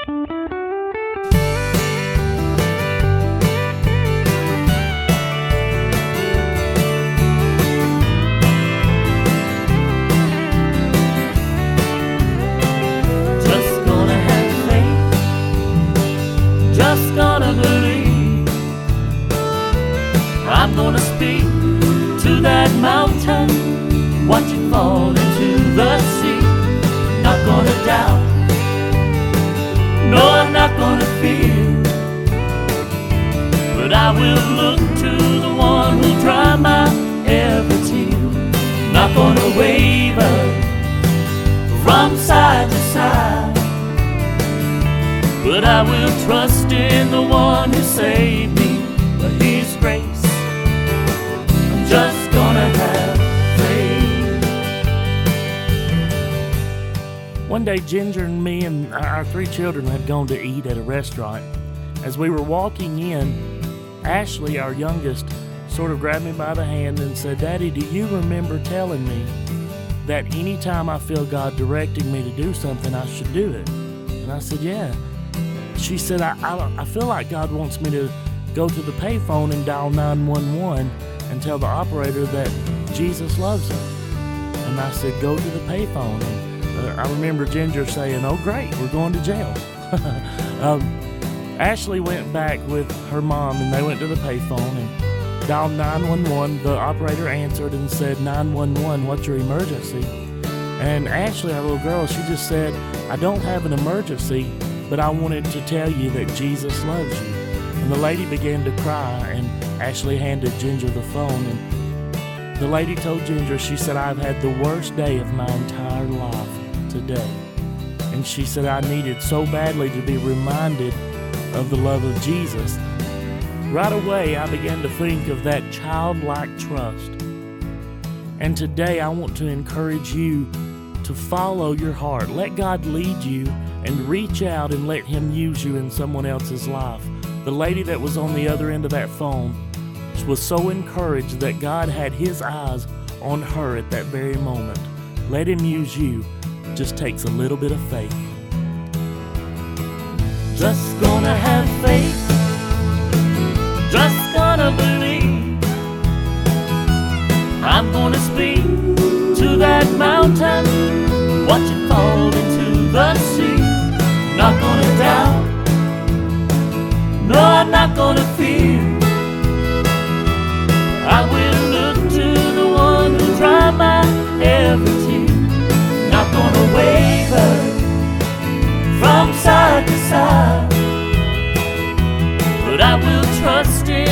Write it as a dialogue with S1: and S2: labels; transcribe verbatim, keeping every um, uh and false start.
S1: Just gonna believe. I'm gonna speak to that mountain, watch it fall into the sea. Not gonna doubt, no, I'm not gonna fear, but I will look to the one who'll dry my every tear. Not gonna waver from side to side, but I will trust in the one who saved me by His grace. I'm just gonna have faith.
S2: One day, Ginger and me and our three children had gone to eat at a restaurant. As we were walking in, Ashley, our youngest, sort of grabbed me by the hand and said, "Daddy, do you remember telling me that anytime I feel God directing me to do something, I should do it?" And I said, "Yeah." She said, I, I, I feel like God wants me to go to the payphone and dial nine one one and tell the operator that Jesus loves her." And I said, "Go to the payphone." And uh, I remember Ginger saying, "Oh, great, we're going to jail." um, Ashley went back with her mom, and they went to the payphone and dialed nine one one. The operator answered and said, nine one one, "What's your emergency?" And Ashley, our little girl, she just said, "I don't have an emergency, but I wanted to tell you that Jesus loves you." And the lady began to cry, and Ashley handed Ginger the phone, and the lady told Ginger, she said, "I've had the worst day of my entire life today." And she said, "I needed so badly to be reminded of the love of Jesus." Right away, I began to think of that childlike trust. And today, I want to encourage you to follow your heart. Let God lead you and reach out and let Him use you in someone else's life. The lady that was on the other end of that phone was so encouraged that God had His eyes on her at that very moment. Let Him use you. It just takes a little bit of faith.
S1: Just gonna have faith, just gonna believe. I'm gonna speak to that mountain, watch it fall into the sea. Not gonna doubt, no, I'm not gonna fear. I will look to the one who dry my every tear. Not gonna waver from side to side, but I will trust in